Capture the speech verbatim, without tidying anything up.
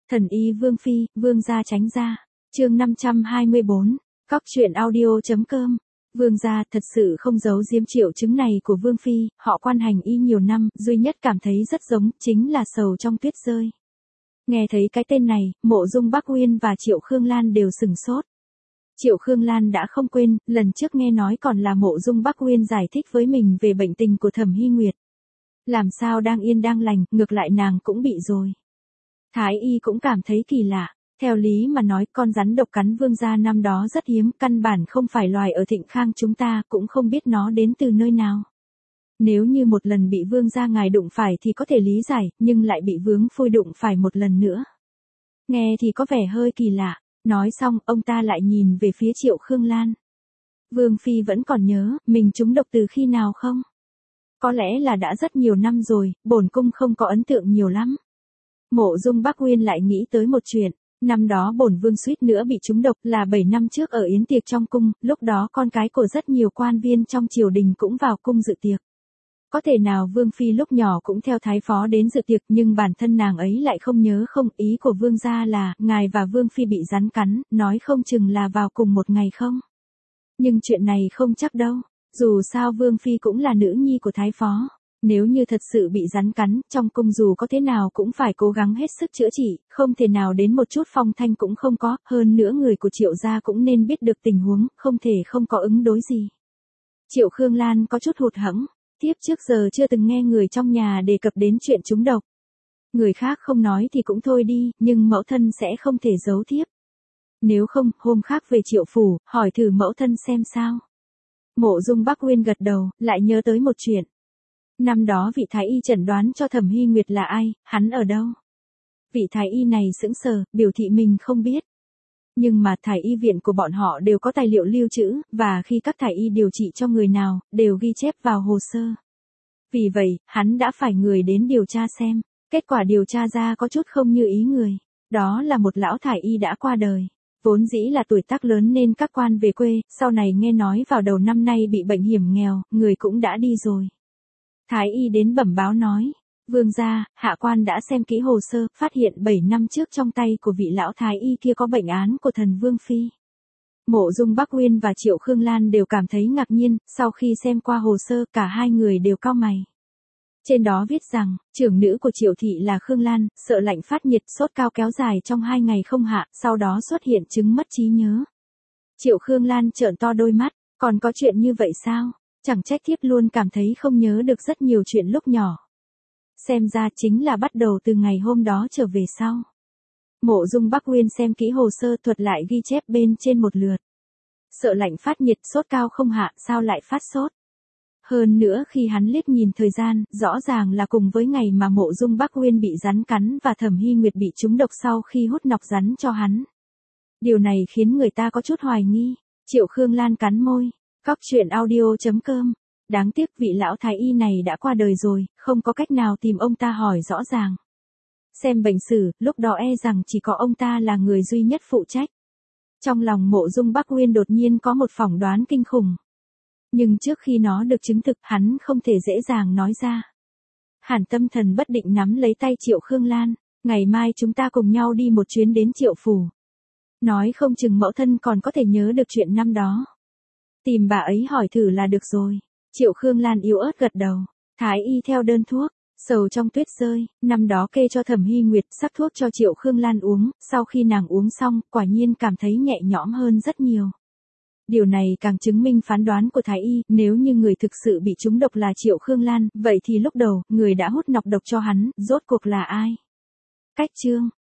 Thần y Vương Phi, Vương gia tránh ra. Chương năm trăm hai mươi bốn, Cóc truyện audio chấm com. Vương gia thật sự không giấu giếm triệu chứng này của Vương Phi, họ quan hành y nhiều năm, duy nhất cảm thấy rất giống, chính là sầu trong tuyết rơi. Nghe thấy cái tên này, Mộ Dung Bắc Uyên và Triệu Khương Lan đều sừng sốt. Triệu Khương Lan đã không quên, lần trước nghe nói còn là Mộ Dung Bắc Uyên giải thích với mình về bệnh tình của Thẩm Hy Nguyệt. Làm sao đang yên đang lành, ngược lại nàng cũng bị rồi. Thái y cũng cảm thấy kỳ lạ. Theo lý mà nói, con rắn độc cắn Vương gia năm đó rất hiếm, căn bản không phải loài ở Thịnh Khang chúng ta, cũng không biết nó đến từ nơi nào. Nếu như một lần bị Vương gia ngài đụng phải thì có thể lý giải, nhưng lại bị vướng phôi đụng phải một lần nữa. Nghe thì có vẻ hơi kỳ lạ. Nói xong, ông ta lại nhìn về phía Triệu Khương Lan. Vương Phi vẫn còn nhớ, mình trúng độc từ khi nào không? Có lẽ là đã rất nhiều năm rồi, bổn cung không có ấn tượng nhiều lắm. Mộ Dung Bắc Uyên lại nghĩ tới một chuyện. Năm đó bổn vương suýt nữa bị trúng độc là bảy năm trước ở yến tiệc trong cung, lúc đó con cái của rất nhiều quan viên trong triều đình cũng vào cung dự tiệc. Có thể nào Vương Phi lúc nhỏ cũng theo thái phó đến dự tiệc, nhưng bản thân nàng ấy lại không nhớ không, ý của Vương gia là, ngài và Vương Phi bị rắn cắn, nói không chừng là vào cùng một ngày không? Nhưng chuyện này không chắc đâu, dù sao Vương Phi cũng là nữ nhi của thái phó. Nếu như thật sự bị rắn cắn, trong cung dù có thế nào cũng phải cố gắng hết sức chữa trị, không thể nào đến một chút phong thanh cũng không có, hơn nữa người của Triệu gia cũng nên biết được tình huống, không thể không có ứng đối gì. Triệu Khương Lan có chút hụt hẫng, tiếp trước giờ chưa từng nghe người trong nhà đề cập đến chuyện trúng độc. Người khác không nói thì cũng thôi đi, nhưng mẫu thân sẽ không thể giấu tiếp. Nếu không, hôm khác về Triệu phủ, hỏi thử mẫu thân xem sao. Mộ Dung Bắc Uyên gật đầu, lại nhớ tới một chuyện. Năm đó vị thái y chẩn đoán cho Thẩm Hy Nguyệt là ai, hắn ở đâu? Vị thái y này sững sờ, biểu thị mình không biết. Nhưng mà thái y viện của bọn họ đều có tài liệu lưu trữ, và khi các thái y điều trị cho người nào, đều ghi chép vào hồ sơ. Vì vậy, hắn đã phải người đến điều tra xem. Kết quả điều tra ra có chút không như ý người. Đó là một lão thái y đã qua đời. Vốn dĩ là tuổi tác lớn nên các quan về quê, sau này nghe nói vào đầu năm nay bị bệnh hiểm nghèo, người cũng đã đi rồi. Thái y đến bẩm báo nói, Vương gia, hạ quan đã xem kỹ hồ sơ, phát hiện bảy năm trước trong tay của vị lão thái y kia có bệnh án của thần Vương Phi. Mộ Dung Bắc Uyên và Triệu Khương Lan đều cảm thấy ngạc nhiên, sau khi xem qua hồ sơ, cả hai người đều cau mày. Trên đó viết rằng, trưởng nữ của Triệu thị là Khương Lan, sợ lạnh phát nhiệt, sốt cao kéo dài trong hai ngày không hạ, sau đó xuất hiện chứng mất trí nhớ. Triệu Khương Lan trợn to đôi mắt, còn có chuyện như vậy sao? Chẳng trách thiếp luôn cảm thấy không nhớ được rất nhiều chuyện lúc nhỏ. Xem ra chính là bắt đầu từ ngày hôm đó trở về sau. Mộ Dung Bắc Uyên xem kỹ hồ sơ thuật lại ghi chép bên trên một lượt. Sợ lạnh phát nhiệt, sốt cao không hạ, sao lại phát sốt? Hơn nữa khi hắn liếc nhìn thời gian, rõ ràng là cùng với ngày mà Mộ Dung Bắc Uyên bị rắn cắn và Thẩm Hy Nguyệt bị trúng độc sau khi hút nọc rắn cho hắn. Điều này khiến người ta có chút hoài nghi. Triệu Khương Lan cắn môi. Cóc truyện audio chấm com. Đáng tiếc vị lão thái y này đã qua đời rồi, không có cách nào tìm ông ta hỏi rõ ràng. Xem bệnh sử, lúc đó e rằng chỉ có ông ta là người duy nhất phụ trách. Trong lòng Mộ Dung Bắc Uyên đột nhiên có một phỏng đoán kinh khủng. Nhưng trước khi nó được chứng thực, hắn không thể dễ dàng nói ra. Hàn tâm thần bất định nắm lấy tay Triệu Khương Lan, ngày mai chúng ta cùng nhau đi một chuyến đến Triệu phủ. Nói không chừng mẫu thân còn có thể nhớ được chuyện năm đó. Tìm bà ấy hỏi thử là được rồi. Triệu Khương Lan yếu ớt gật đầu. Thái y theo đơn thuốc, sầu trong tuyết rơi, năm đó kê cho Thẩm Hy Nguyệt, sắc thuốc cho Triệu Khương Lan uống, sau khi nàng uống xong, quả nhiên cảm thấy nhẹ nhõm hơn rất nhiều. Điều này càng chứng minh phán đoán của Thái y, nếu như người thực sự bị trúng độc là Triệu Khương Lan, vậy thì lúc đầu, người đã hút nọc độc cho hắn, rốt cuộc là ai? Cách chương